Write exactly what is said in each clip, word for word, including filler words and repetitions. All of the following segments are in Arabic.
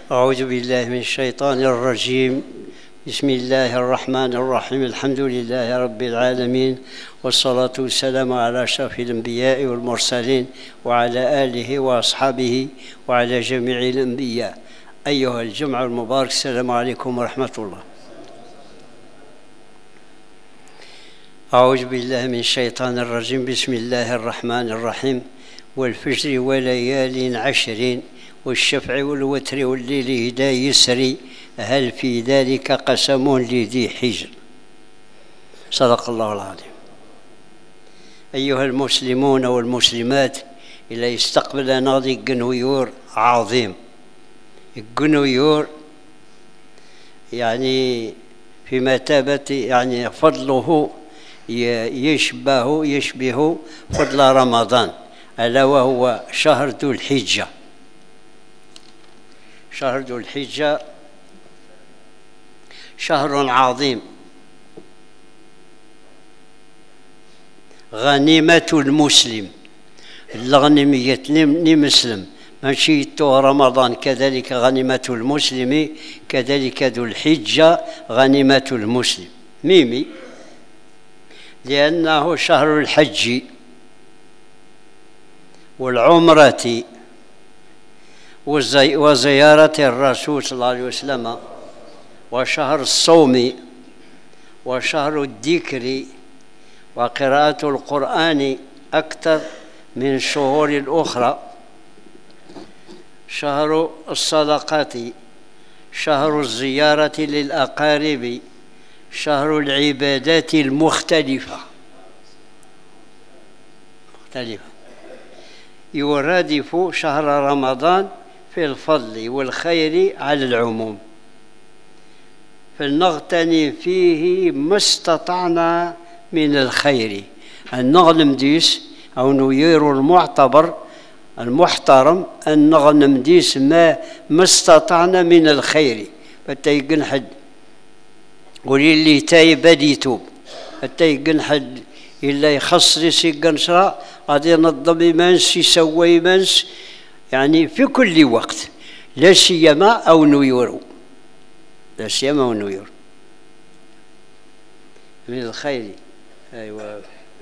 أعوذ بالله من الشيطان الرجيم. بسم الله الرحمن الرحيم. الحمد لله رب العالمين، والصلاة والسلام على أشرف الأنبياء والمرسلين وعلى آله وأصحابه وعلى جميع الأنبياء. أيها الجمع المبارك، السلام عليكم ورحمة الله. أعوذ بالله من الشيطان الرجيم. بسم الله الرحمن الرحيم. والفجر وليال عشر والشفع والوتر والليل إذا يسري هل في ذلك قسم لذي حجر. صدق الله العظيم. أيها المسلمون والمسلمات، إلى يستقبل ناضي جنويور عظيم. الجنويور يعني في مثابة يعني فضله يشبه يشبه فضل رمضان، ألا وهو شهر ذو الحجة. شهر ذو الحجة شهر عظيم، غنيمة المسلم. الغنيمية لمسلم ماشي تو رمضان، كذلك غنيمة المسلم، كذلك ذو الحجة غنيمة المسلم. ميمي لأنه شهر الحج والعمرة وزيارة الرسول صلى الله عليه وسلم، وشهر الصوم، وشهر الذكر وقراءة القرآن أكثر من الشهور الأخرى، شهر الصدقات، شهر الزيارة للأقارب، شهر العبادات المختلفة مختلفة يرادف شهر رمضان في الفضل والخير على العموم، فلنغتنم فيه ما استطعنا من الخير. أن نغنم ديس أو نير المعتبر المحترم، أن نغنم ديس ما ما استطعنا من الخير. فتيقن حد وللي تايب بدي يتوب، فتيقن حد إلا يخص يسيقن شرا غادي ينظم يمانس يسوي يمانس، يعني في كل وقت، لا سيما أو نيورو لا سيما أو نيور من الخير. أيوة،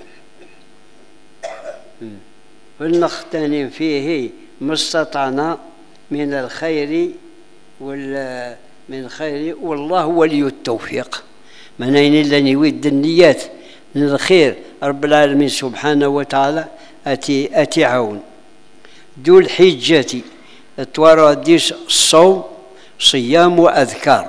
فلنغتنم فيه ما استطعنا من الخير وال من خير، والله ولي التوفيق. من أين إلا نود النيات من الخير، رب العالمين سبحانه وتعالى أتي أتي عون. ذو الحجة تورديس الصوم صيام وأذكار.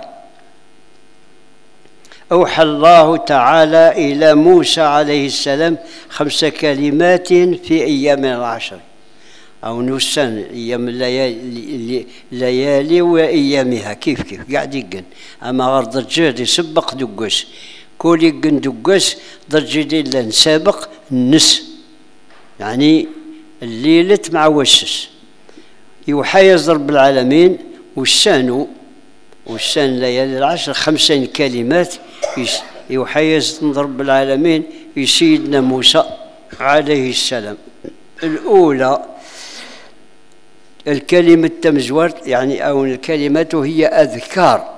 أوحى الله تعالى إلى موسى عليه السلام خمس كلمات في أيام العشر أو نسان، أيام الليالي ليالي وأيامها كيف كيف قاعد يقن. أما غرض الجهد يسبق دقس كل يقن دقس ضرجي لن سابق النس، يعني الليلة مع وسس. يحيز رب العالمين والسانو والسان ليالي العشر خمسين كلمات يحيز رب العالمين سيدنا موسى عليه السلام. الأولى الكلمة التمزورت، يعني أو الكلمة هي أذكار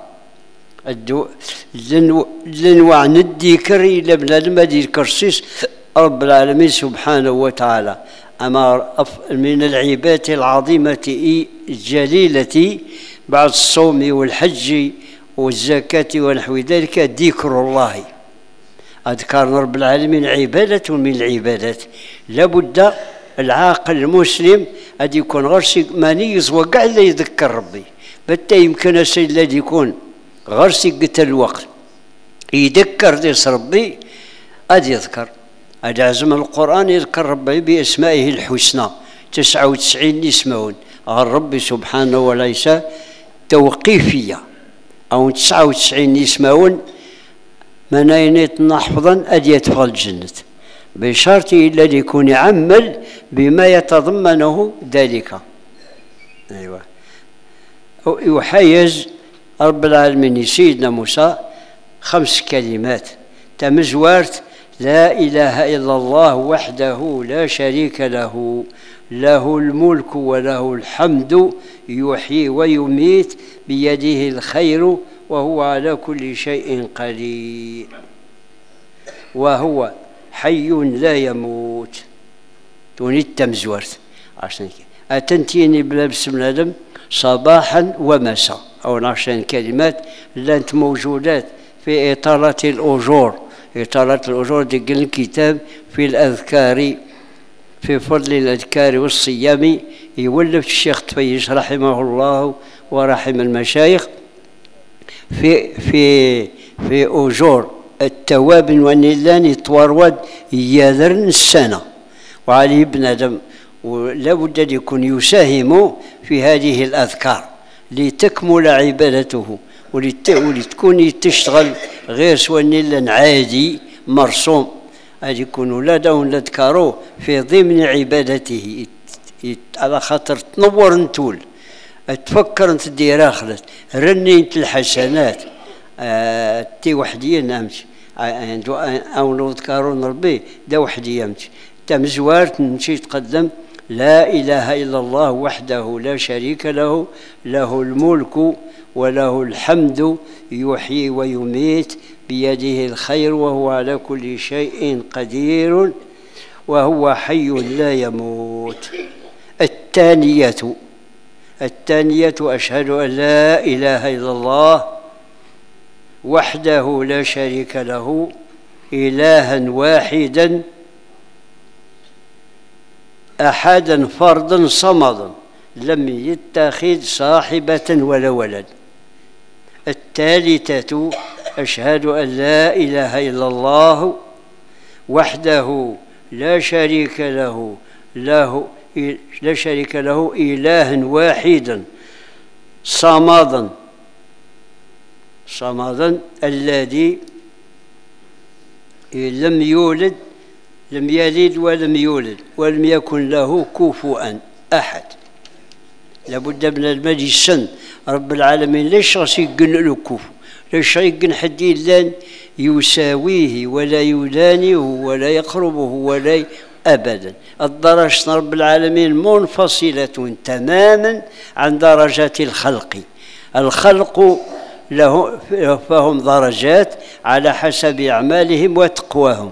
لنوع الذكر إلى بلاد ما يذكرسيس رب العالمين سبحانه وتعالى. أما من العبادة العظيمة الجليلة بعد الصوم والحج والزكاة ونحو ذلك ذكر الله. أذكار رب العالمين عبادة من العبادات، لابد العاقل المسلم أن يكون غرسي مانيز وقع لا يذكر ربي. بتا يمكن السيد الذي يكون غرسي قتل الوقت يذكر ديس ربي أد يذكر. أد عزم القرآن يذكر ربي بأسمائه الحسنى تسعة وتسعين يسمعون غير ربي سبحانه، وليس توقيفية أو تسعة وتسعين يسمعون من أين نحفظا أد يدخل الجنة، بشرط إلا يكون يعمل بما يتضمنه ذلك. أيوة، يحيز رب العالمين سيدنا موسى خمس كلمات تمزورت: لا إله إلا الله وحده لا شريك له له الملك وله الحمد يحيي ويميت بيده الخير وهو على كل شيء قدير وهو حي لا يموت. توني التمزورت عشان أتنتيني بلا بسم العلم صباحا ومساء أو عشان كلمات لانت موجودات في إطالة الأجور. إطالة الأجور ديك الكتاب في الأذكار في فضل الأذكار والصيام يولف الشيخ تفيش رحمه الله ورحم المشايخ في في في أجور التواب والنيلان يتورود يذرن السنة وعليه بنادم ولا بد أن يكون يساهم في هذه الأذكار لتكمل عبادته ولتكون تشتغل غير سوى عادي مرسوم هذه يكون ولادهم نذكروه في ضمن عبادته على خاطر تنور نتول تفكر انت دير اخرت رنيت الحسنات آه تي وحدي نامش او نذكرون ربي دا وحدي يمشي تمزوارت نمشي تقدم لا اله الا الله وحده لا شريك له له الملك وله الحمد يحيي ويميت بيده الخير وهو على كل شيء قدير وهو حي لا يموت. الثانية الثانية أشهد أن لا إله إلا الله وحده لا شريك له إلها واحدا أحدا فردا صمدا لم يتخذ صاحبة ولا ولد. الثالثة أشهد أن لا إله إلا الله وحده لا شريك له له لا شريك له إلها واحدا صمدا صمدا الذي لم يولد لم يلد ولم يولد ولم يكن له كفوا أحد. لابد من المجلس رب العالمين ليش يقن له كفو ليش يقن حد لان يساويه ولا يدانيه ولا يقربه ولا أبدا. الدرجة رب العالمين منفصلة تماما عن درجة الخلق. الخلق له فهم درجات على حسب أعمالهم وتقواهم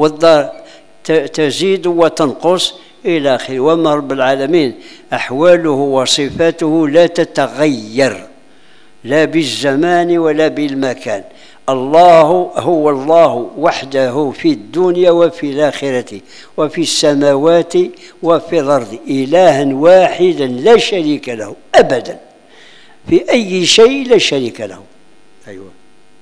تزيد وتنقص إلى آخره. وما رب العالمين أحواله وصفاته لا تتغير لا بالزمان ولا بالمكان. الله هو الله وحده في الدنيا وفي الآخرة وفي السماوات وفي الأرض إلها واحدا لا شريك له أبدا في أي شيء لا شريك له. أيوة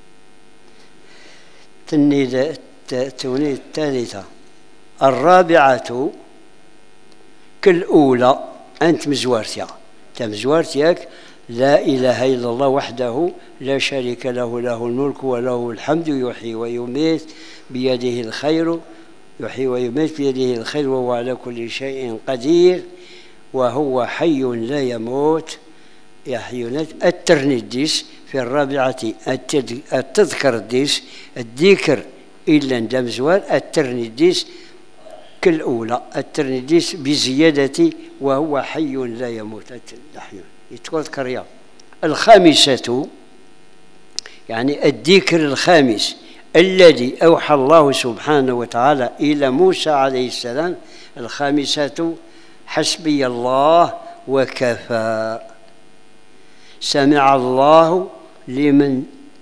تنيد توني الثالثة. الرابعة كالأولى أنت مزوارتيا تمزوارتياك لا إله إلا الله وحده لا شريك له له الملك وله الحمد يحيي ويميت بيده الخير يحيي ويميت بيده الخير وهو على كل شيء قدير وهو حي لا يموت يحيي. الترنديس في الرابعة التذكر الديس الذكر إلا ندم زوال الترنديس كالأولى الترنديس بزيادة وهو حي لا يموت الحي يتذكر يا. الخامسة يعني الذكر الخامس الذي أوحى الله سبحانه وتعالى إلى موسى عليه السلام. الخامسة حسبي الله وكفى سمع الله لمن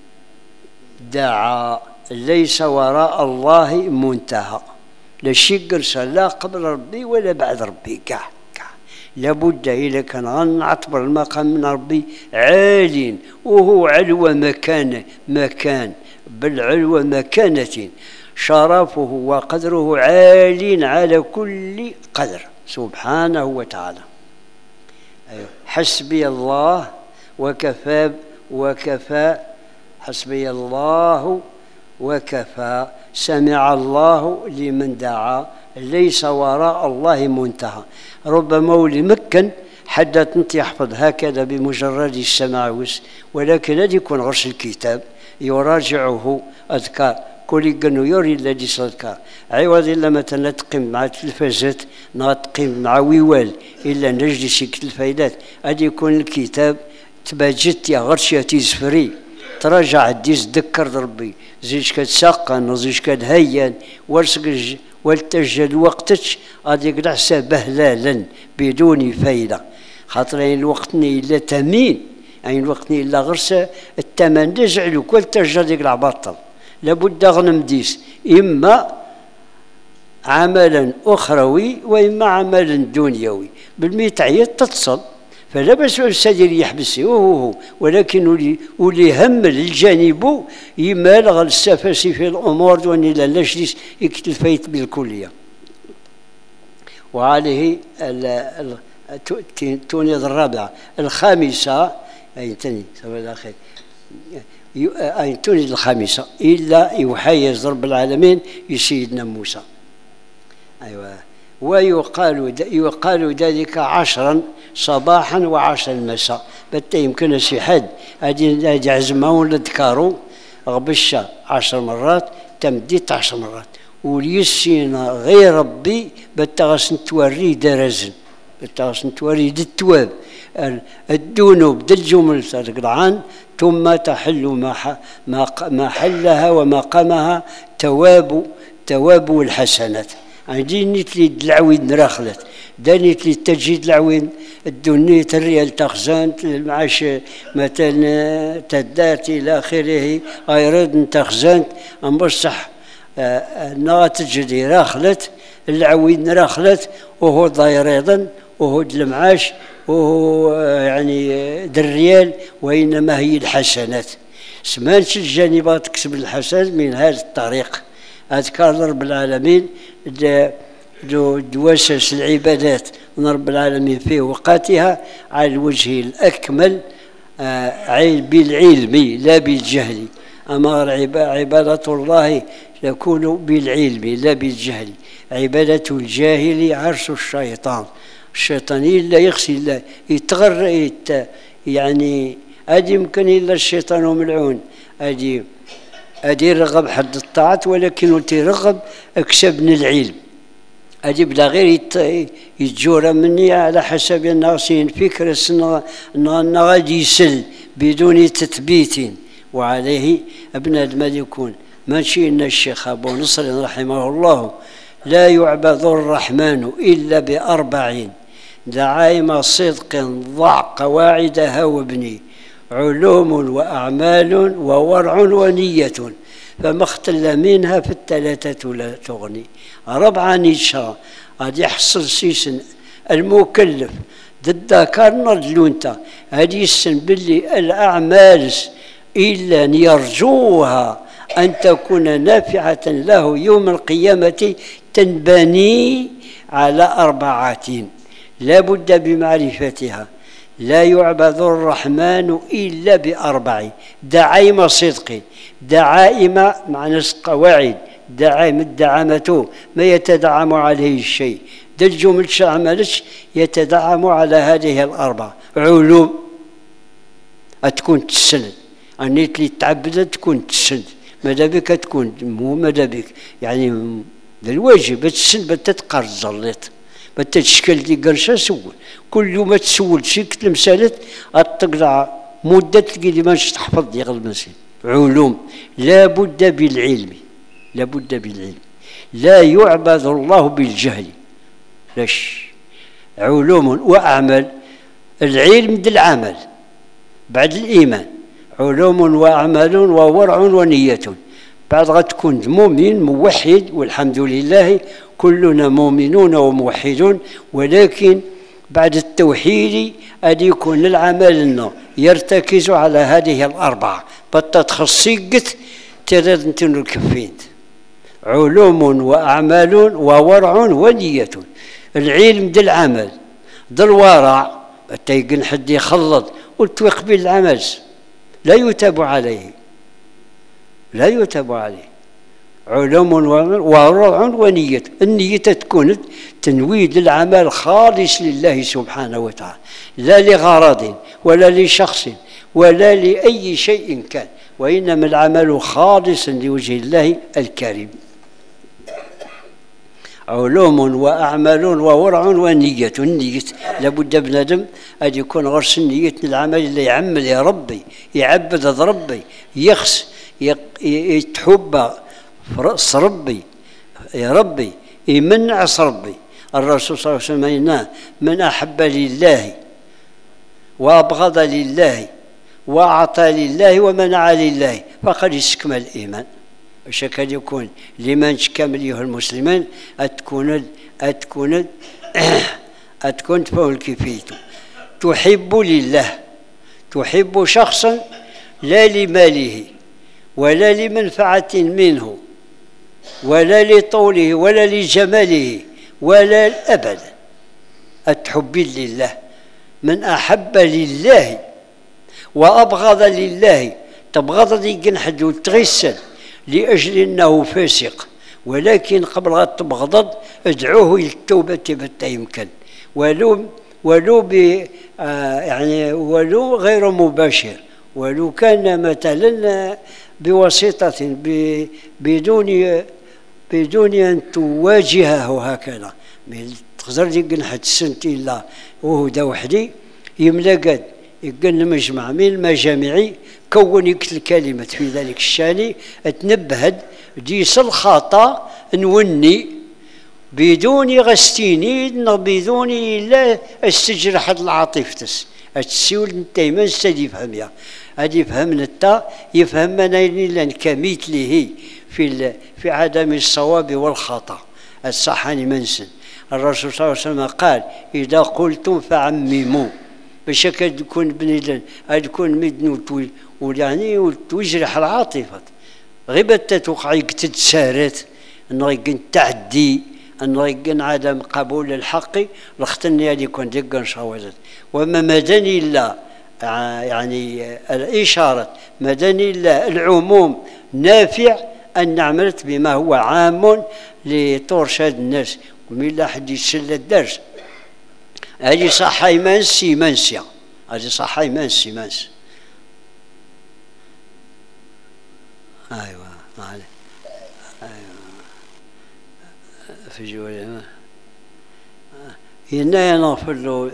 دعا ليس وراء الله منتهى لا شيء قرص لا قبل ربي ولا بعد ربي كاع كاع لابد إذا كان غنعتبر المقام من ربي عال وهو علو مكانه مكان بل علو مكانة شرفه وقدره عال على كل قدر سبحانه وتعالى. أيوه. حسبي الله وكفى وكفى حسبي الله وكفى سمع الله لمن دعا ليس وراء الله منتهى. ربما ولمكن حدث انت يحفظ هكذا بمجرد السماع ولكن هذا يكون غرس الكتاب يراجعه أذكار كولي قنويوري الذي صدقا عوض إلا مثلا تقيم مع التلفازات تقيم مع ويوال إلا نجلس الفايدات هذا يكون الكتاب تباجت يا غرشة تيزفري تراجع الديس ذكر ربي زيش كتساقن زيش كتهين ورسق والتجل وقتش غادي يقلع بهلالا بدون فايدة خاطر الوقت إلا تمين يعني الوقت إلا غرسة الثمن نجعلو كل تجل يقلع بطل لابد غنم ديس إما عملا أخروي وإما عملا دنيوي بالميتعية تتصل فلا بس السدير يحبس هو ولكن ولي ولي هم الجانب يمال السفاسي في الأمور دون إلى لجلس يكتفيت بالكلية وعليه التونية الرابعة الخامسة أي تاني سبحان الله خير أي تونية الخامسة إلا يحيز رب العالمين يسيدنا موسى أيوة ويقال يقال ذلك عشرا صباحا وعشرا مساء بتا يمكن شي حد هذه عزمه ولا ذكروا غبشة عشر مرات تمديت عشر مرات وليسينا غير ربي بتا غاس نتوري درزن بتا غاس نتوري التواب الذنوب دل الجمل تقطعان ثم تحل ما حلها ومقامها تواب تواب الحسنات عندي نتلي العوين راخلت دانيت لي تجيد العوين الدنيا الريال تخزان المعاش مثلا تدات الى اخره غيرد تخزان ام بصح نا تجدي راخلت العوين راخلت وهو ضاير ايضا وهو المعاش وهو يعني الريال وانما هي الحسنات سمانش الجانبات تكسب الحسنات من هذا الطريق أذكار رب العالمين دو دوسس العبادات من رب العالمين في وقتها على الوجه الأكمل آه بالعلم لا بالجهل أما عبادة الله تكون بالعلم لا بالجهل عبادة الجاهل عرش الشيطان الشيطاني لا يغسل يتغر يت يعني أدي يمكن إلا الشيطان ملعون أدي أدي رغب حد الطاعات ولكن ترغب أكسبني العلم أدي بلا غير يتجور مني على حسب الناصين فكرة أنه غادي يسل بدون تثبيت وعليه ابن المال يكون ماشي إن الشيخ أبو نصر رحمه الله لا يعبد الرحمن إلا بأربعين دعائم صدق ضع قواعدها وابني علوم وأعمال وورع ونية فما اختل منها في الثلاثة لا تغني ربعا إن شاء قد يحصل سيسن المكلف ضد كارنا اللونتا هذه السن باللي الأعمال إلا أن يرجوها أن تكون نافعة له يوم القيامة تنبني على أربعات لا بد بمعرفتها لا يعبد الرحمن إلا بأربع دعائم صدق دعائم معنى قواعد دعائم الدعامة ما يتدعم عليه الشيء ده الجمل عملش يتدعم على هذه الأربع علوم تكون تسند أنيت لي تعبد تكون تسند ماذا بك تكون مو ماذا بك يعني الواجب تسند بتتقرض زليت بتشكل دي قرشة سول كل يوم تسول شي كتل مسالت أتقلع مدة تلقي لي ماش تحفظ ديال المسيح علوم لا بد بالعلم لا بد بالعلم لا يعبد الله بالجهل لاش علوم وأعمال العلم ده العمل بعد الإيمان علوم وأعمال وورع ونية بعد غتكون مؤمن موحد والحمد لله كلنا مؤمنون وموحدون ولكن بعد التوحيد أن يكون العمل يرتكز على هذه الأربعة بتتخصيقت ترد انتن الكفين علوم وأعمال وورع ونية العلم ده العمل ده الورع تيقن حد يخلط والتوق بالعمل لا يتاب عليه لا يتاب عليه علوم وورع ونية النية تكون تنويد العمل خالص لله سبحانه وتعالى لا لغرض ولا لشخص ولا لأي شيء كان وإنما العمل خالصا لوجه الله الكريم. علوم وأعمال وورع ونية. النية لابد بنادم أن يكون غرس النية العمل اللي يعمل يا ربي، يعبد ربي، يخس يتحب رأس ربي يا ربي، يمنعس ربي. الرسول صلى الله عليه وسلم من أحب لله وأبغض لله وأعطى لله ومنع لله فقد استكمل الإيمان. واش كان يكون لمن كامل أيها المسلمين أتكون أتكون أتكون تفهم كيفيته. تحب لله، تحب شخصا لا لماله ولا لمنفعة منه ولا لطوله ولا لجماله ولا أبدا، التحب لله. من أحب لله وأبغض لله، تبغض ديك نحد وتغسل لأجل أنه فاسق، ولكن قبل أن تبغض ادعوه للتوبة متى يمكن، ولو ولو ب آه يعني ولو غير مباشر، ولو كان مثلا بواسطة بدون بدون أن تواجهه هكذا. تقدر ديك نحد السنت إلا وهدى وحدي يملقد يقن مجمع من المجامع كون يكتل كلمة في ذلك الشان اتنبهد ديس الخطأ نوني بدون غستيني بدون إلا استجرح العاطفتس التسيول نتاي من استدي يفهمها هذه يفهمنا التا يفهمنا إلا كمثله في في عدم الصواب والخطأ الصحاني منسن. الرسول صلى الله عليه وسلم قال إذا قلتم فعمموا باش تكون بني تكون مدن ويعني وتجرح العاطفة غير توقع تتسارت انه يكون تعدي انه يكون عدم قبول الحق لختني هذه يكون دقا شاوزت. وما مدني الا يعني الاشاره مدني الا العموم نافع ان عملت بما هو عام لترشد الناس ومن لا حد يسل الدرس. هذه صحة منسي منسية، هذه صحة منسي منسي. أيوة أيوة في جوالي هنا نغفر له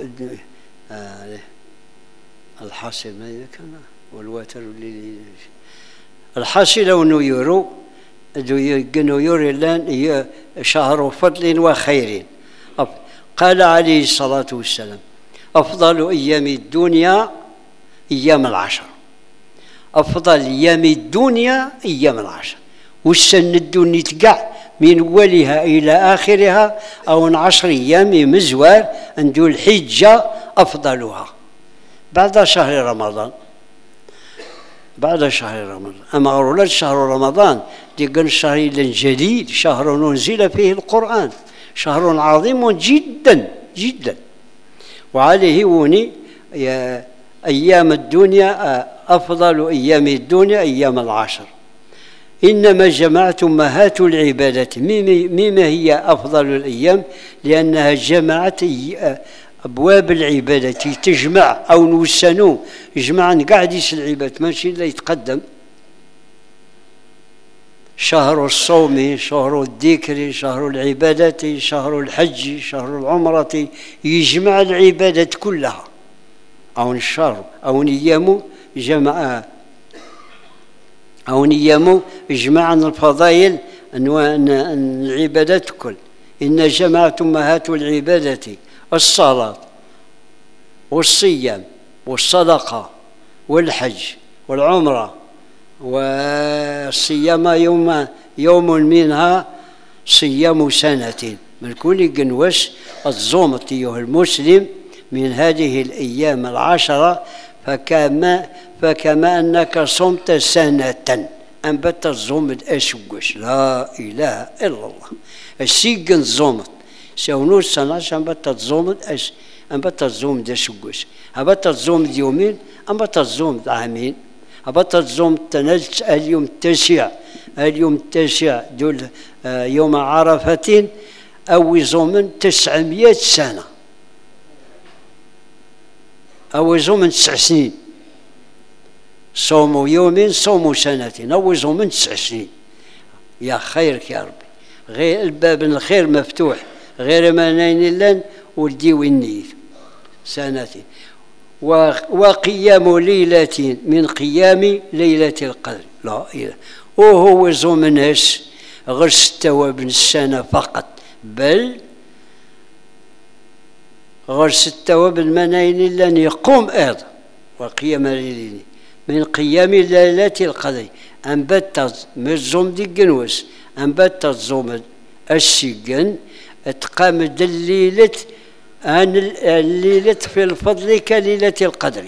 الحاصل ما كان والوتر اللي الحاصل لو نيورو نيورو لان هي شهر فضل وخير. قال عليه الصلاة والسلام أفضل أيام الدنيا أيام العشر، أفضل أيام الدنيا أيام العشر. والسنة الدنيا تقع من أولها إلى آخرها أو عشر أيام مزوار عنده الحجة أفضلها بعد شهر رمضان، بعد شهر رمضان. أما أولاد شهر رمضان ديك الشهر الجليل، شهر أنزل فيه القرآن، شهر عظيم جدا جدا. وعليه وني أيام الدنيا أفضل أيام الدنيا أيام العشر. إنما جمعت أمهات العبادات. مما هي أفضل الأيام؟ لأنها جمعت أبواب العبادة، تجمع أو نوسنو جمعا قاعد يسل العباد ماشي إلا يتقدم. شهر الصوم، شهر الذكر، شهر العبادة، شهر الحج، شهر العمرة، يجمع العبادات كلها. أو الشهر أو نيامو جمع أو نيامو جمع الفضائل العبادات كل. إن جمعت أمهات العبادة الصلاة والصيام والصدقة والحج والعمرة، والصيام يوم يوم منها صيام سنة. من كل جنوس الزومت أيها المسلم من هذه الأيام العشرة فكما فكما أنك صمت سنة أنبت الزومت أسوقش. لا إله إلا الله. السيجن الزومت سونوس سنة أنبت الزومت أس أنبت الزومت أسوقش. أنبت الزومت يومين، أنبت الزومت عامين، أنبت الزومت تنجت اليوم التاسع، اليوم التاسع دول يوم عرفة أو زومن تسعمائة سنة أو زومن تسع سنين. صوم يوم صوم سنة أو صوم تسع سنين. يا خيرك يا ربي، غير الباب الخير مفتوح، غير ما نين لن وديو النيل سنة. وقيام ليلة من قيام ليلة القدر، لا إله، وهو زوم الناس غير ستة وابن السنة فقط، بل غير ستة وابن منين لن يقوم أيضا. وقيام ليلة من قيام ليلة القدر أنبتت من زوم دي جنوس أنبتت زوم السجن تقام دليلة عن الليلة في الفضل كليلة القدر.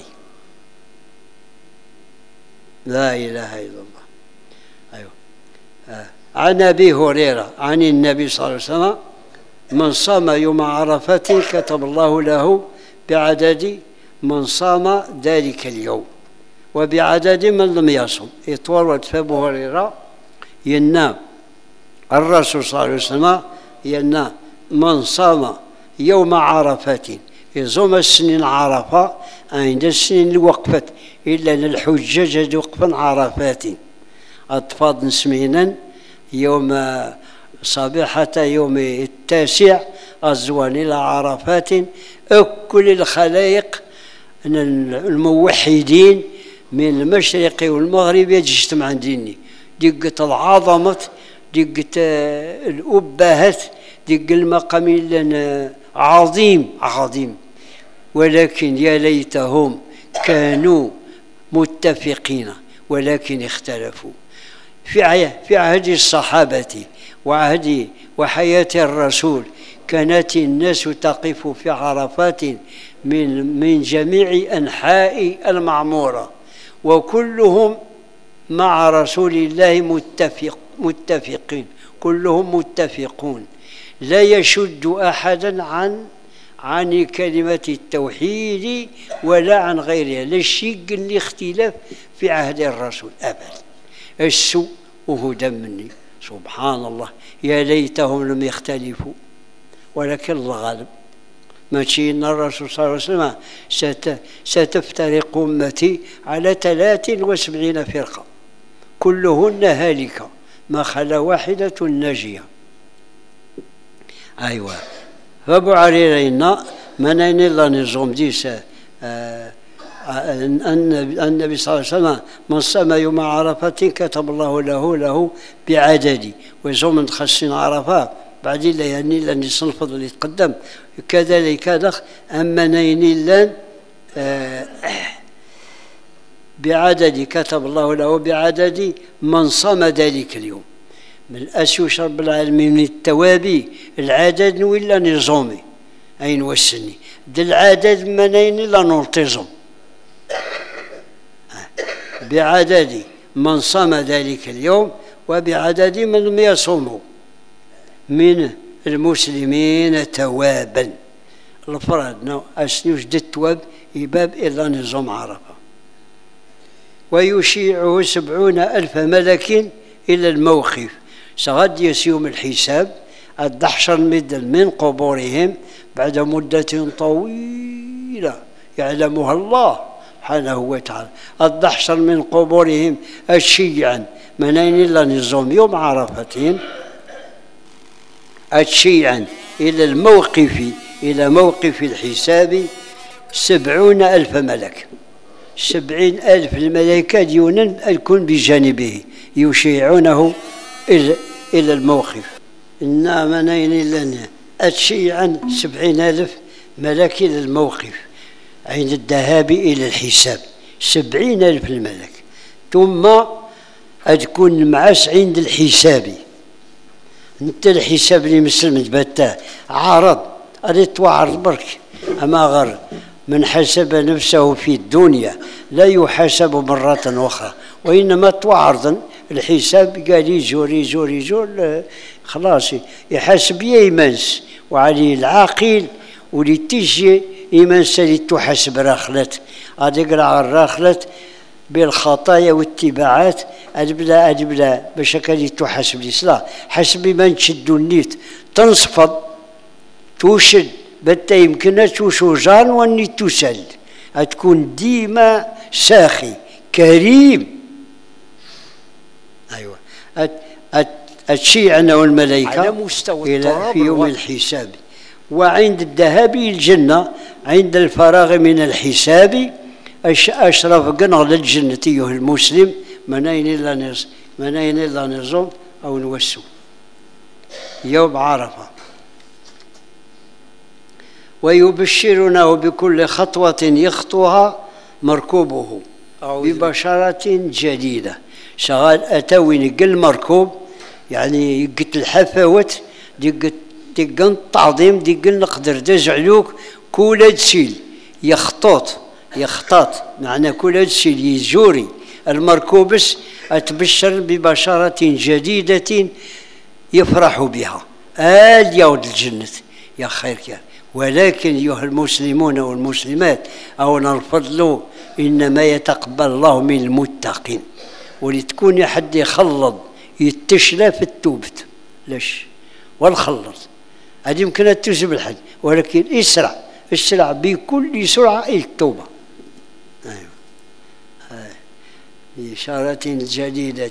لا إله إلا الله. أيوه. آه. عن أبي هريرة عن النبي صلى الله عليه وسلم: من صام يوم عرفة كتب الله له بعدد من صام ذلك اليوم وبعدد من لم يصم. يتورد في أبو هريرة ينا الرسول صلى الله عليه وسلم ينا من صام يوم عرفة يزوم السنين عرفة عند السنين اللي وقفت إلا للحجاج وقفا عرفات أطفال سمينا يوم صبيحة يوم التاسع أزوان إلى عرفات كل الخلائق الموحدين من المشرق والمغرب يجتمع عندني دقة العظمة دقة الأبهات دق المقام لنا عظيم عظيم. ولكن يا ليتهم كانوا متفقين ولكن اختلفوا. في في عهد الصحابة وعهد وحياة الرسول كانت الناس تقف في عرفات من من جميع أنحاء المعمورة وكلهم مع رسول الله متفق متفقين كلهم متفقون، لا يشد أحدا عن عن كلمة التوحيد ولا عن غيرها، لا شيء الاختلاف في عهد الرسول أبدا. السوء وهدى مني سبحان الله، يا ليتهم لم يختلفوا، ولكن الله غالب. ماشي إن الرسول صلى الله عليه وسلم ستفترق أمتي على ثلاث وسبعين فرقة كلهن هالكة ما خلا واحدة ناجية. أيوة. فابو عريرينا منين الله نظام ديس النبي صلى الله عليه وسلم: من صام يوم عرفة كتب الله له له بعدد ويزوم من خسين عرفة بعد الله يعني لأن يصنفض اللي يتقدم كذلك هذا أما نين لن بعدد كتب الله له بعدد من صام ذلك اليوم. من الأسوش رب العالمين من التوابي العدد ولا نظامي أين وسني ده العدد منين لا نلتزم بعدد من صام ذلك اليوم وبعدد من لم يصوموا من المسلمين توابا. الفراد أسنوش دي التواب يباب إلا نظام عرفة. ويشيعه سبعون ألف ملك إلى الموقف سغد يوم الحساب الدحشر مدل من قبورهم بعد مدة طويلة يعلمها الله سبحانه وتعالى. الدحشر من قبورهم الشيعا منين إلا نظام يوم عرفتين الشيعا إلى الموقف إلى موقف الحساب سبعون ألف ملك سبعين ألف الملائكة يونن الكون بجانبه يشيعونه إلى إلى الموقف. إنا منين لنا الشيعا سبعين ألف ملك إلى الموقف عند الذهاب إلى الحساب سبعين ألف الملك ثم تكون معاس عند الحساب. انت الحساب اللي مسلم تبتا عارض أريد توعرض برك أما غير من حسب نفسه في الدنيا لا يحاسب مرة أخرى وإنما توعرض الحساب قال يجور يجور يجور خلاص يحاسب يمنس وعليه العاقل ولي تيجي يمنس اللي تحاسب راخلت أدقرع الراخلت بالخطايا والاتباعات أدبلا أدبلا باش كان تحاسب الإسلام حسب ما تشدوا النيت تنصفض توشد بتا يمكن توشو جان واني توسل تكون ديما ساخي كريم. أيوة الشيعة والملائكة على مستوى إلى في يوم الحساب. وعند الذهاب الجنة عند الفراغ من الحساب أشرف قنغ للجنة أيها المسلم منين إلا نص منين إلا نظام أو نوسو يوم عرفة. ويبشرنا بكل خطوة يخطوها مركوبه ببشرة جديدة. شغال أتوي نقل مركوب يعني قلت الحفاوت دي قلت دقن التعظيم دقن نقدر دزعلوك كل تسيل يخطوط يخطاط معنى كل تسيل يزوري المركوبس أتبشر ببشرة جديدة يفرح بها آل يود الجنة يا خير كان. ولكن أيها المسلمون والمسلمات أو الفضل إنما يتقبل الله من المتقين. ولتكون حد يخلط يتشلى في التوبت ليش والخلط هذه يمكن أن تجب الحج، ولكن اسرع اسرع بكل سرعة إلى التوبة. أيوة بإشارة جديدة.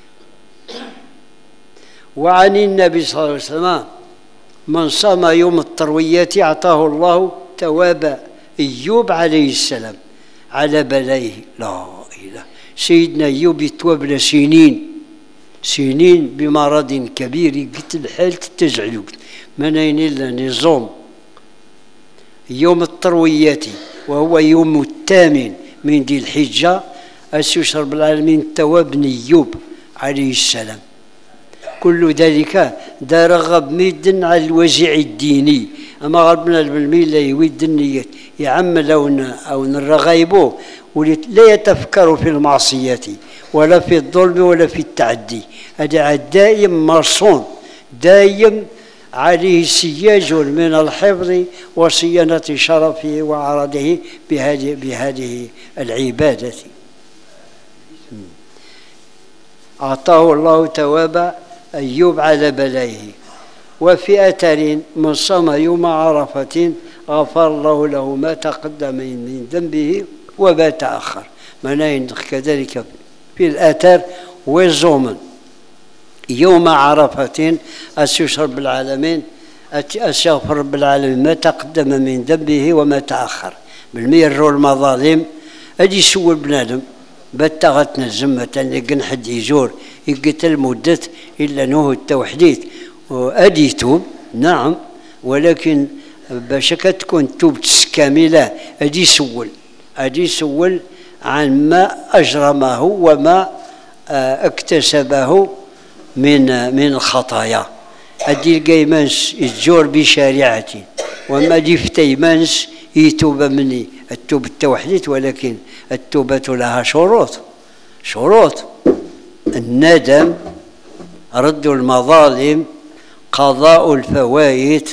وعن النبي صلى الله عليه وسلم من صام يوم التروية أعطاه الله ثواب أيوب عليه السلام على بلائه. لا إله سيدنا أيوب يتوب لسنين سنين بمرض كبير قلت الحال تزعلوا منين إلا نظام يوم التروية وهو يوم الثامن من ذي الحجة أسس رب العالمين تواب أيوب عليه السلام. كل ذلك دار غب ميدن على الوزع الديني. أما غربنا بالميلة يود النية يعمل أو نرغيبه ولا يتفكر في المعصية ولا في الظلم ولا في التعدي. هذا دائم مرصون دائم عليه سياج من الحفظ وصيانة شرفه وعرضه بهذه بهذه العبادة. أعطاه الله ثواب أيوب على بلائه. وفي أثر من صام يوم عرفة غفر الله له ما تقدم من ذنبه وما تأخر. منين كذلك في الأثر والزومن يوم عرفة أسس رب العالمين أستغفر رب العالمين ما تقدم من ذنبه وما تأخر بالمير والمظالم. أدي سوى بنادم بتغتنا الزمة لقن حد يزور يقتل مدة إلا نوه التوحيد وأدي توب نعم، ولكن باش كتكون توب كاملة أدي سول أدي سول عن ما أجرمه وما اكتسبه من من الخطايا. أدي القيمانس يتجور بشريعتي وما دي فتيمانس يتوب مني التوب التوحيد. ولكن التوبة لها شروط شروط الندم رد المظالم قضاء الفوائد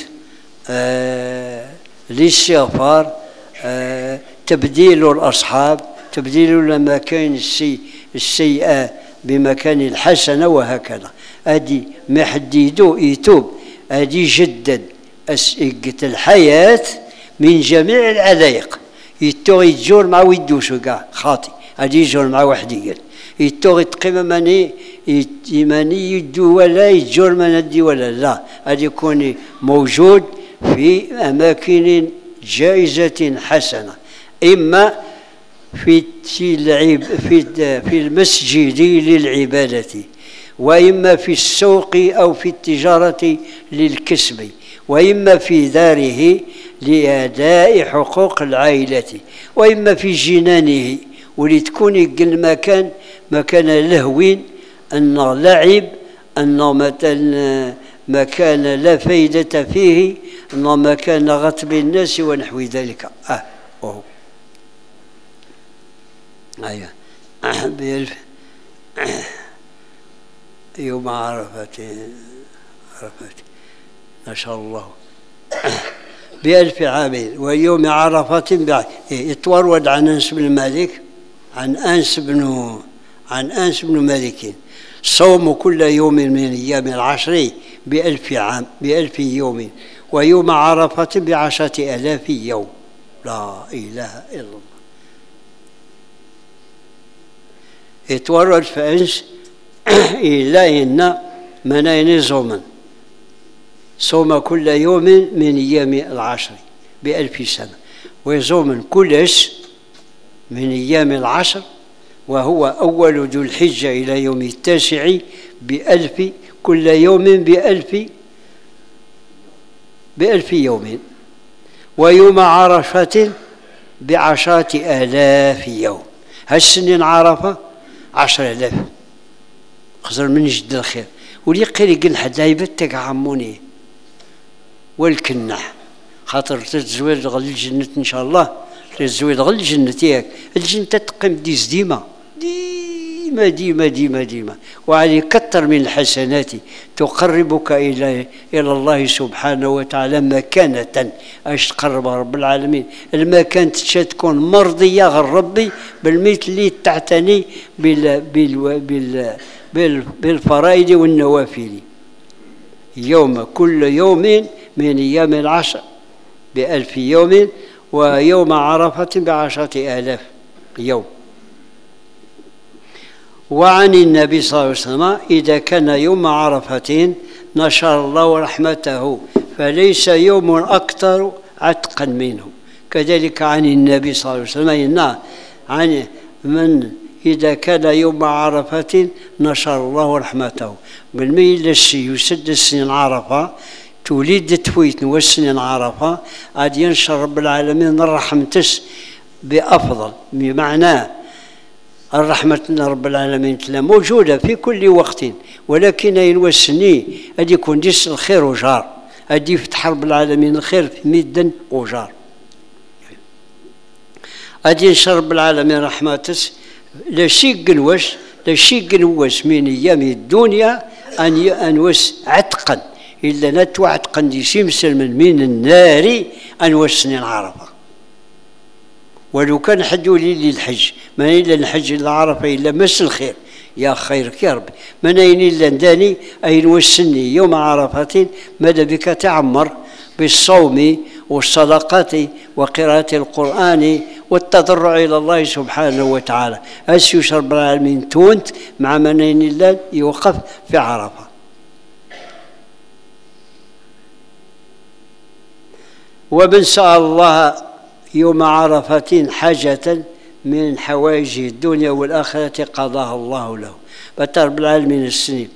آه، الاستغفار آه، تبديل الأصحاب تبديل المكان السيء السيئة بمكان الحسنة وهكذا. أدي محددو يتوب أدي جدد أسئقة الحياة من جميع العلايق. يتوغ يتجور مع ويدوشو كاع خاطي أدي يجور مع وحدي يتوغ يتقيم ماني ماني يدو ولا يتجور من أدي ولا لا. أدي يكون موجود في أماكن جائزة حسنة إما في العيب في في المسجد للعبادة وإما في السوق أو في التجارة للكسب وإما في داره لأداء حقوق العائلة وإما في جنانه ولتكون المكان مكان لهو أن لعب أن مثلا مكان لا فائدة فيه أن مكان غتب الناس ونحو ذلك. آه أوه. أيوة بألف يوم عرفة عرفة ما شاء الله بألف عام ويوم عرفة بعد يتورد عن أنس بن مالك عن أنس بن عن أنس بن مالك صوم كل يوم من أيام العشر بألف عام بألف يوم ويوم عرفة بعشرة آلاف يوم. لا إله إلا الله. يتورد فأنس إلا إن منين زوما صوم كل يوم من أيام العشر بألف سنة، ويصوم كلش من أيام العشر وهو أول ذو الحجة إلى يوم التاسع بألف، كل يوم بألف بألف يوم، ويوم عرفة بعشرة آلاف يوم. هالسنين عرفة عشر آلاف خزر من جد الخير. ولي قيل يقول حد عيبتك عموني والكنح خاطر تتزويد غل الجنة إن شاء الله، تتزويد غل الجنة ياك الجنة تقيم ديز ديما ديما ديما ديما ديما، وعلي كثر من الحسنات تقربك إلى إلى الله سبحانه وتعالى مكانة. أش تقرب رب العالمين المكان تكون مرضية غير ربي بالمثل اللي تعتني بال بال بال بال بالفرائض والنوافل. يوم كل يوم من أيام العشر بألف يوم، ويوم عرفة بعشرة آلاف يوم. وعن النبي صلى الله عليه وسلم إذا كان يوم عرفة نشر الله رحمته فليس يوم أكثر عتقا منه. كذلك عن النبي صلى الله عليه وسلم إن عن من إذا كان يوم عرفة نشر الله رحمته. بالميل الشي يسد السنين عرفة توليد تفويت والسنين عرفة عاد ينشر رب العالمين الرحمتس بأفضل، بمعنى الرحمة رب العالمين موجودة في كل وقت، ولكن ينوسني أدي يكون ديس الخير وجار، أدي يفتح رب العالمين الخير في ميدا وجار، أدي ينشر رب العالمين رحمتس لا شيء قنوش لا شيء قنوش من أيام الدنيا أن ينوس عتقا إلا نتوى عتقا دي سمسل من من النار أنوس سنين عرفة. ولو كان حد يولي لي الحج ما إلا الحج إلا عرفة إلا مس الخير يا خيرك يا ربي، ما نين إلا نداني أي نوسني يوم عرفة ماذا بك تعمر بالصوم والصدقات وقراءة القرآن والتضرع إلى الله سبحانه وتعالى. أسيوش رب العالمين تونت مع منين الله يوقف في عرفة. ومن سأل الله يوم عرفة حاجة من حوائج الدنيا والآخرة قضاها الله له. رب العالمين السنين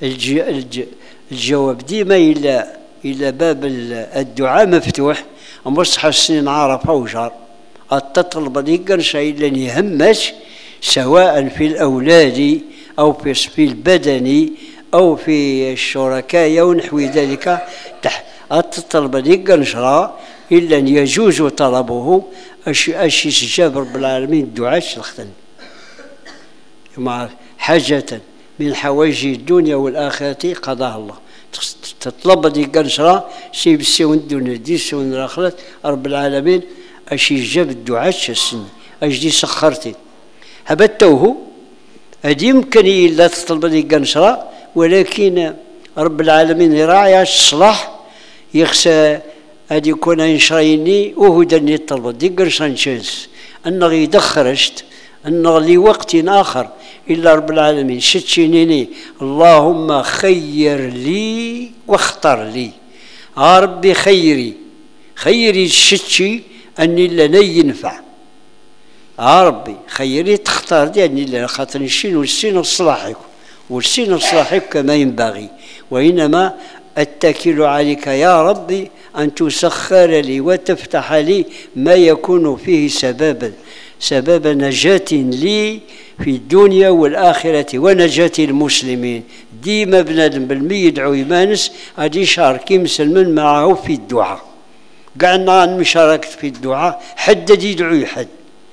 الجواب ديما إلى إلى باب الدعاء مفتوح. مصح السنين عرفة وجار التطلب ذيك شيء لن يهمش سواء في الأولاد أو في البدن أو في الشركاء ونحو ذلك. التطلب ذيك نشرا إلا أن يجوز طلبه أش أش يستجاب رب العالمين الدعاء شلختن مع حاجة من حوائج الدنيا والآخرة قضاها الله. تطلب ديك نشرا شي بسيون دون دي سون راخلت رب العالمين أش يجاب الدعاء شسن أش دي سخرتي هبتوه هذه يمكن إلا تطلب ديك نشرا، ولكن رب العالمين يراعي الصلاح يخسى هذه يكون ينشريني وهدى يطلب ديك نشانشنس أنه يدخرجت أنه لوقت آخر إلا رب العالمين شتشينيني اللهم خير لي واختر لي. يا ربي خيري خيري الشتشي أني لنا ينفع. يا ربي خيري تختار دي أني لنا خاطر الشين والسين الصلاحك والسين الصلاحك كما ينبغي، وإنما أتكل عليك يا ربي أن تسخر لي وتفتح لي ما يكون فيه سببا سبب نجاة لي في الدنيا والآخرة ونجاة المسلمين. ديما بنادم بالمي يدعو يمانس غادي يشاركي مسلمين معه في الدعاء. قعدنا المشاركة في الدعاء حد يدعو حد.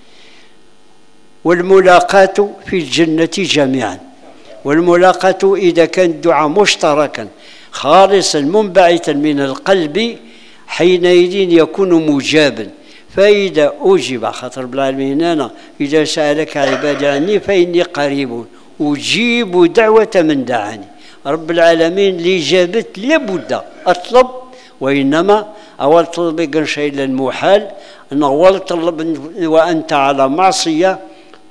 والملاقاة في الجنة جميعا، والملاقاة إذا كان الدعاء مشتركا خالصا منبعثا من القلب حينئذ يكون مجابا. فإذا أجيب خاطر بالعالمين أنا إذا سألك عبادي عني فإني قريب أجيب دعوة من دعاني. رب العالمين اللي جابت لابد أطلب، وإنما أول طلب شيء المحال أن أول طلب وأنت على معصية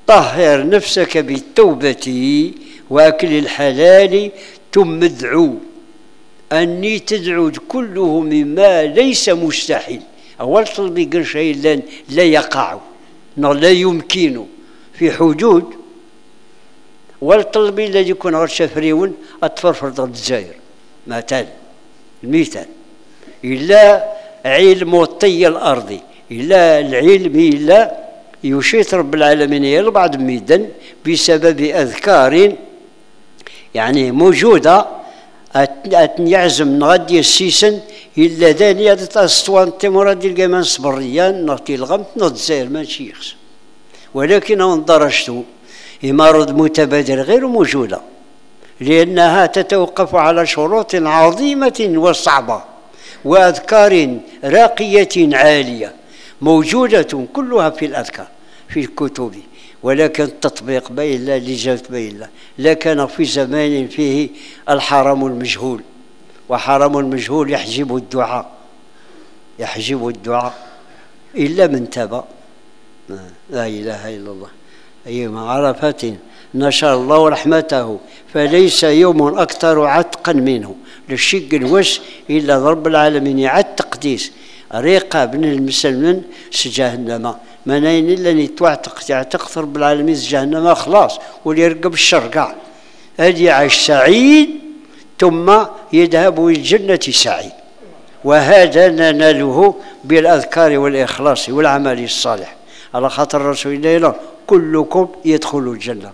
طهر نفسك بالتوبة وأكل الحلال ثم ادعو أني تدعو كله مما ليس مستحيل. أول طلب يقول شيء لا, لا يقع لا يمكن في حدود، والطلب الذي يكون غير شفريون أتفرفر الجزائر مثلا المثال إلا علم الطي الأرضي إلا العلم إلا يشيط رب العالمين إلى بعض ميدان بسبب أذكار يعني موجودة يعزم نغدي السيسن إلا دانية تأسطوان تمرة ديال كمان صبريان نغتي الغمت نتزاير ماشي يخص، ولكن اندرجت إمارة متبادر غير موجودة لأنها تتوقف على شروط عظيمة وصعبة وأذكار راقية عالية موجودة كلها في الأذكار في الكتب، ولكن التطبيق بين الله الإجابة بين الله. لا كان في زمان فيه الحرم المجهول، وحرم المجهول يحجب الدعاء يحجب الدعاء إلا من تاب. لا إله إلا الله. أيما عرفة نشر الله رحمته فليس يوم أكثر عتقا منه للشق الوش إلا رب العالمين يعد تقديس ريقة بن المسلمين سجهنم منين إلا يتوعتق يعتق رب العالمين سجهنم خلاص وليرقب الشر كاع هذه عاش سعيد ثم يذهب إلى الجنة سعيد، وهذا نناله بالأذكار والإخلاص والعمل الصالح على خاطر الرسول الله كلكم يدخلوا الجنة.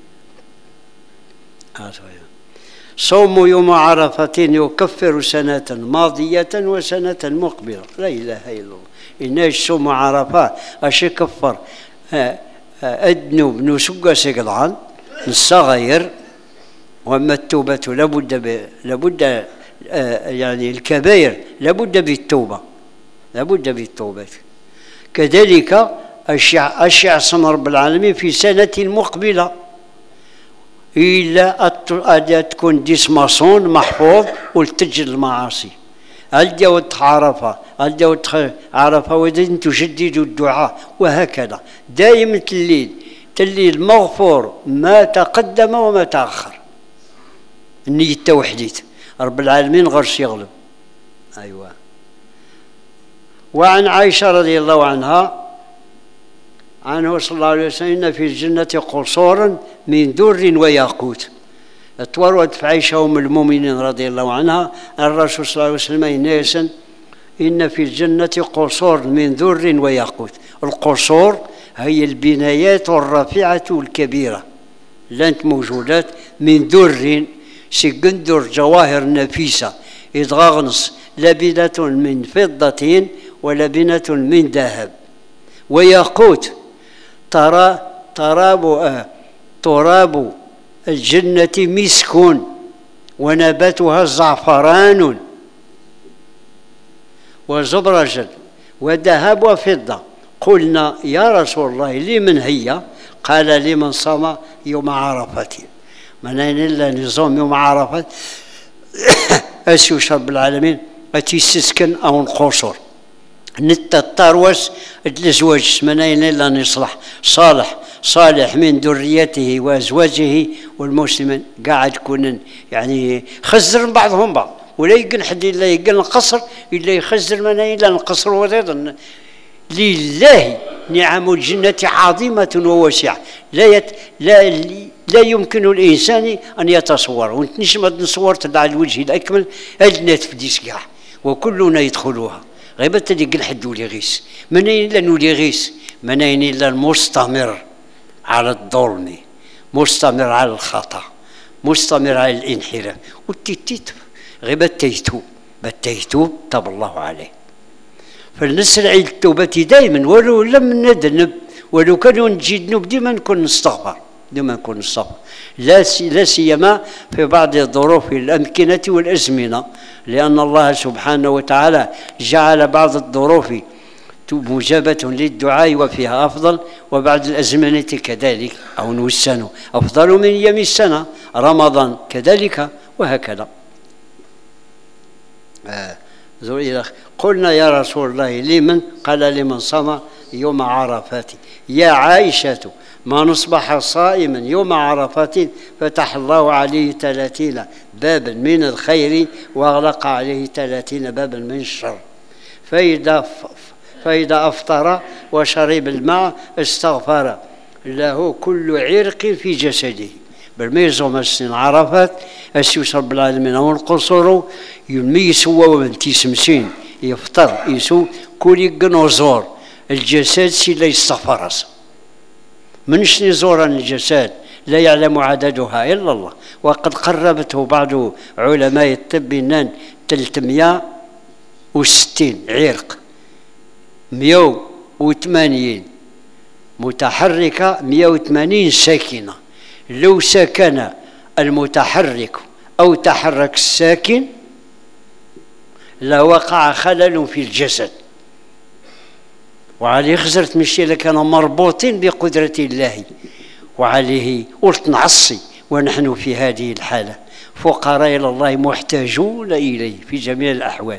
صوم يوم عرفة يكفر سنة ماضية وسنة مقبلة. لا إله إلا الله. إناش صوم عرفة أش يكفر أدنو بنو سقا سقطان الصغير، وأما التوبة لابد ب... لابد يعني الكبائر لابد بالتوبة لابد بالتوبة. كذلك أشيع أشيع صم رب العالمين في سنة مقبلة إلا أن تكون ديسماسون محفوظ والتجل المعاصي الجوت عرفة الجوت عرفة وإذن تجدد الدعاء وهكذا دائما الليل الليل مغفور ما تقدم وما تأخر. النية التوحيد رب العالمين غرس يغلب. أيوة. وعن عائشة رضي الله عنها عنه صلى الله عليه وسلم إن في الجنة قصورا من در وياقوت. تورد في عائشة أم المؤمنين رضي الله عنها الرسول صلى الله عليه وسلم ناسا إن في الجنة قصور من در وياقوت. القصور هي البنايات الرافعة الكبيرة لانت موجودات من در سجندر جواهر نفيسة إضغاغنص لبنة من فضة ولبنة من ذهب وياقوت ترى تراب آه تراب الجنة مسك ونباتها زعفران وزبرجد وذهب وفضة. قلنا يا رسول الله لمن هي؟ قال لمن صام يوم عرفة. من أين إلا نظام يوم عرفة أسيوش رب العالمين أتيسسكن أو القصور نتا التروس الزواج من أين إلا نصلح صالح صالح من ذريته وأزواجه والمسلمين قاعد كونن يعني خزر بعضهم بعض ولا يقن حد إلا يقن القصر إلا يخزر من أين إلا القصر وضيضا. لله نعم الجنة عظيمة وواسعة لا يت لا لا يمكن الإنسان أن يتصور وانت نشمد نصورت على الوجه الأكمل الجنة في ديسكاع وكلنا يدخلوها غيبة تلقى الحد ولي غيس من أين إلا نولي غيس من أين إلا المستمر على الظلم مستمر على الخطأ مستمر على الانحراف والتيتيت غيبة تيتو بتيتو تاب الله عليه. فلنسرع التوبة دائما ولو لم ندنب ولو كانوا نجي نذنب ديما نكون نستغفر ديما نكون نستغفر لا لا سيما في بعض الظروف الأمكنة والأزمنة لأن الله سبحانه وتعالى جعل بعض الظروف مجابة للدعاء وفيها أفضل وبعد الأزمنة كذلك أو نوسن أفضل من يوم السنة رمضان كذلك وهكذا. آه. قلنا يا رسول الله لمن؟ قال لمن صام يوم عرفات. يا عائشة من أصبح صائما يوم عرفة فتح الله عليه ثلاثين بابا من الخير وأغلق عليه ثلاثين بابا من الشر. فإذا فإذا أفطر وشرب الماء استغفر له كل عرق في جسده. بالميزو مسن عرفات السوس رب العالمين والقصور يلمي يسوى ومن تيسمسين يفطر يسو كل جنوزور الجسد سي لا يستغفرس منش نزور الجسد لا يعلم عددها إلا الله. وقد قربته بعض علماء الطب نان ثلاثمائة وستين عرق، مئة وثمانين متحركة، مئة وثمانين ساكنة. لو سكن المتحرك أو تحرك الساكن لوقع خلل في الجسد، وعليه خزرت مشي لكانوا مربوطين بقدرة الله، وعليه قلت نعصي ونحن في هذه الحالة فقراء إلى الله محتاجون إليه في جميع الأحوال.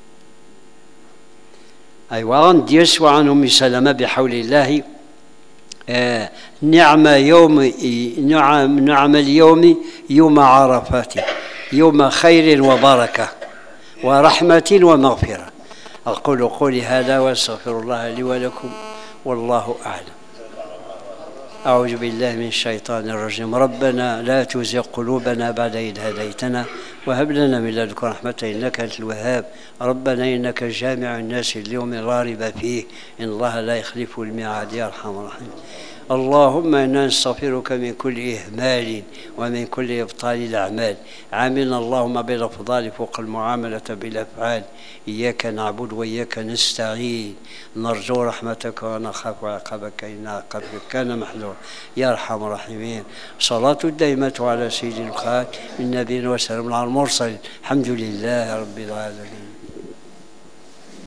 أيوة غندي يسوى عن أم سلمة بحول الله آه نعم يوم نعم نعم اليوم يوم عرفات، يوم خير وبركة ورحمة ومغفرة. أقول قولي هذا وأستغفر الله لي ولكم والله أعلم. أعوذ بالله من الشيطان الرجيم. ربنا لا تزغ قلوبنا بعد إذ هديتنا وهب لنا من لدنك رحمة إنك أنت الوهاب. ربنا إنك جامع الناس اليوم لا ريب فيه إن الله لا يخلف الميعاد يا أرحم الراحمين. اللهم إنا نستغفرك من كل إهمال ومن كل إبطال الأعمال. عاملنا اللهم بالأفضال فوق المعاملة بالأفعال. إياك نعبد وإياك نستعين، نرجو رحمتك ونخاف عقابك إن عقابك كان محذورا يا أرحم الراحمين. صلاة الدائمة على سيد الخاتم النبي وسلام على المرسلين. الحمد لله رب العالمين.